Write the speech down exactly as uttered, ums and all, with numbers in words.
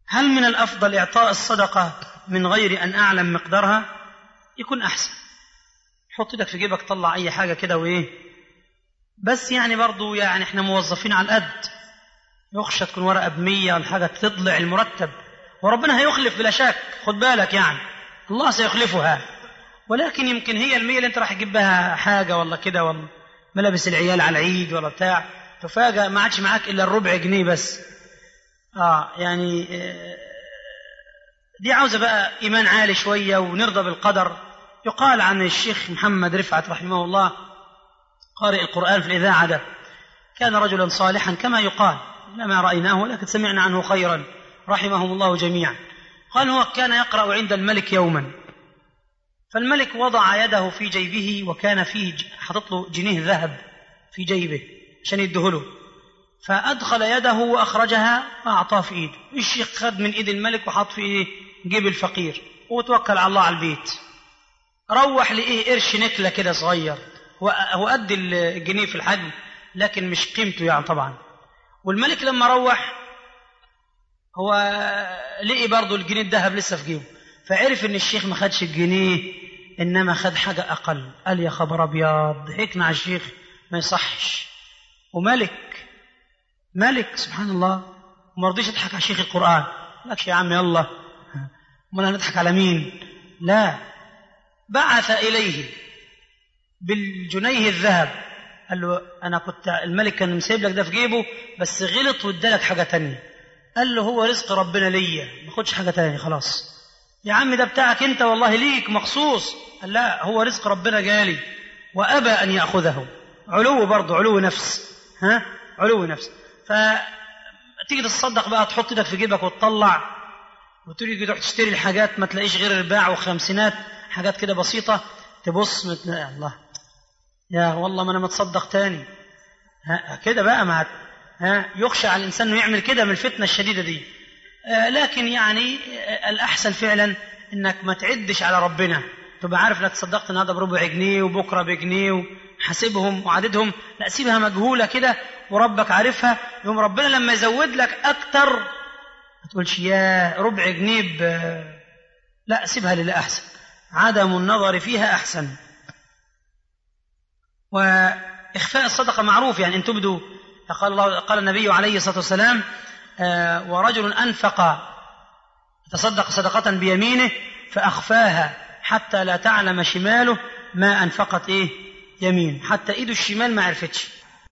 هل من الأفضل إعطاء الصدقة من غير أن أعلم مقدارها؟ يكون أحسن. حط يدك في جيبك، طلع أي حاجة كده وإيه، بس يعني برضو يعني إحنا موظفين على القد، يخشى تكون ورقة بمية ولا حاجة تطلع المرتب، وربنا هيخلف بلا شك، خد بالك يعني الله سيخلفها، ولكن يمكن هي المية اللي أنت راح تجيب بها حاجة ولا كده، ولا ملابس العيال على العيد ولا بتاع، تفاجأ ما عادش معاك إلا الربع جنيه بس. آه يعني دي عاوزة بقى إيمان عالي شوية ونرضى بالقدر. يقال عن الشيخ محمد رفعت رحمه الله قارئ القرآن في الإذاعة ده، كان رجلا صالحا كما يقال، لما رأيناه ولكن سمعنا عنه خيرا رحمهم الله جميعا. قال هو كان يقرأ عند الملك يوما، فالملك وضع يده في جيبه وكان فيه حطت له جنيه ذهب في جيبه عشان يدهله، فأدخل يده وأخرجها وأعطاه في إيده. الشيخ خد من إيد الملك وحط في جيب الفقير وتوكل على الله على البيت. روح لإيه قرش نكلة كده صغير، هو قد الجنيه في الحجم لكن مش قيمته يعني طبعا. والملك لما روح هو لقي برضو الجنيه الذهب لسه في جيبه، فعرف ان الشيخ ما خدش الجنيه انما خد حاجة اقل. قال يا خبر ابيض، ضحكنا على الشيخ، ما يصحش. وملك ملك سبحان الله وما رضيش يضحك على شيخ القرآن، لكش يا عم يلا امال هنضحك على مين؟ لا، بعث اليه بالجنيه الذهب، قال له انا كنت الملك كان مسيب لك ده في جيبه بس غلط وادالك حاجة تانية. قال له هو رزق ربنا ليا، ما خدش حاجة تانية خلاص. يا عم ده بتاعك انت والله ليك مخصوص. قال لا، هو رزق ربنا جالي وأبى أن يأخذه. علو برضه، علو نفس، ها علو نفس. فتيجي تصدق بقى، تحط ايدك في جيبك وتطلع وتيجي تروح تشتري الحاجات ما تلاقيش غير الباع وخمسينات، حاجات كده بسيطة، تبص متلاقي الله يا والله ما انا متصدق تاني. ها كده بقى ما ها يخشى على الإنسان انه يعمل كده من الفتنة الشديدة دي. آه لكن يعني آه الأحسن فعلا انك ما تعدش على ربنا، تبقى عارف انك تصدقت النهارده بربع جنيه وبكره بجنيه وحاسبهم وعددهم، لا سيبها مجهولة كده وربك عارفها. يوم ربنا لما يزود لك أكتر ما تقولش يا ربع جنيه ب... لا سيبها لله أحسن، عدم النظر فيها أحسن. وإخفاء الصدقة معروف، يعني إن تبدوا، قال الله قال النبي عليه الصلاة والسلام آه ورجل أنفق تصدق صدقة بيمينه فأخفاها حتى لا تعلم شماله ما أنفقت إيه يمين، حتى إيده الشمال ما عرفتش.